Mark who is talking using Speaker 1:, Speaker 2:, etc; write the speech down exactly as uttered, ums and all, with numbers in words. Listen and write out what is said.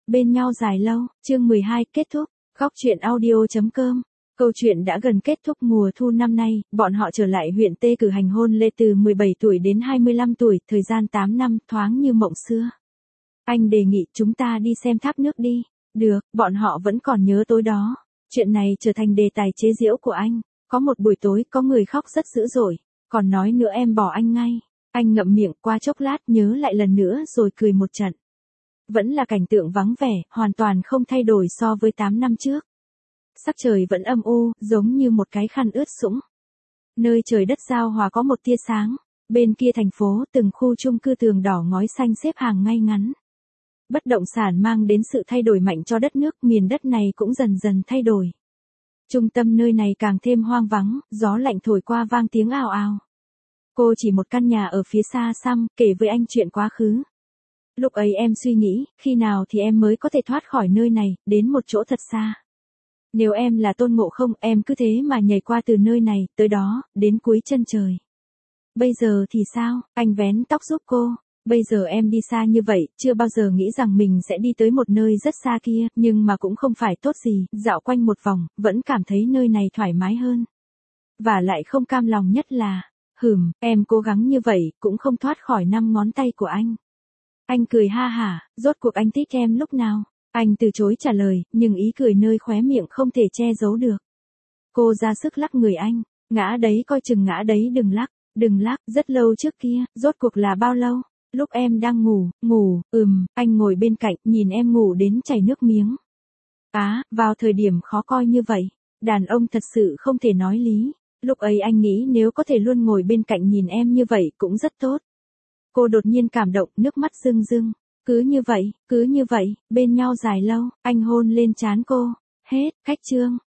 Speaker 1: Bên nhau dài lâu, chương mười hai kết thúc, góc truyện audio chấm com. Câu chuyện đã gần kết thúc mùa thu năm nay, bọn họ trở lại huyện T cử hành hôn lễ từ mười bảy tuổi đến hai mươi lăm tuổi, thời gian tám năm thoáng như mộng xưa. Anh đề nghị chúng ta đi xem tháp nước đi. Được, bọn họ vẫn còn nhớ tối đó. Chuyện này trở thành đề tài chế giễu của anh. Có một buổi tối có người khóc rất dữ dội, còn nói nữa em bỏ anh ngay. Anh ngậm miệng qua chốc lát nhớ lại lần nữa rồi cười một trận. Vẫn là cảnh tượng vắng vẻ, hoàn toàn không thay đổi so với tám năm trước. Sắc trời vẫn âm u, giống như một cái khăn ướt sũng. Nơi trời đất giao hòa có một tia sáng, bên kia thành phố từng khu chung cư tường đỏ ngói xanh xếp hàng ngay ngắn. Bất động sản mang đến sự thay đổi mạnh cho đất nước, miền đất này cũng dần dần thay đổi. Trung tâm nơi này càng thêm hoang vắng, gió lạnh thổi qua vang tiếng ào ào. Cô chỉ một căn nhà ở phía xa xăm, kể với anh chuyện quá khứ. Lúc ấy em suy nghĩ, khi nào thì em mới có thể thoát khỏi nơi này, đến một chỗ thật xa. Nếu em là Tôn Ngộ Không, em cứ thế mà nhảy qua từ nơi này, tới đó, đến cuối chân trời. Bây giờ thì sao? Anh vén tóc giúp cô. Bây giờ em đi xa như vậy, chưa bao giờ nghĩ rằng mình sẽ đi tới một nơi rất xa kia, nhưng mà cũng không phải tốt gì, dạo quanh một vòng, vẫn cảm thấy nơi này thoải mái hơn. Và lại không cam lòng nhất là, hừm, em cố gắng như vậy, cũng không thoát khỏi năm ngón tay của anh. Anh cười ha hả, rốt cuộc anh thích em lúc nào? Anh từ chối trả lời, nhưng ý cười nơi khóe miệng không thể che giấu được. Cô ra sức lắc người anh, ngã đấy coi chừng ngã đấy đừng lắc, đừng lắc, rất lâu trước kia, rốt cuộc là bao lâu? Lúc em đang ngủ, ngủ, ừm, anh ngồi bên cạnh, nhìn em ngủ đến chảy nước miếng. Á, vào thời điểm khó coi như vậy, đàn ông thật sự không thể nói lý. Lúc ấy anh nghĩ nếu có thể luôn ngồi bên cạnh nhìn em như vậy cũng rất tốt. Cô đột nhiên cảm động, nước mắt rưng rưng. Cứ như vậy, cứ như vậy, bên nhau dài lâu, anh hôn lên trán cô. Hết, khách chương.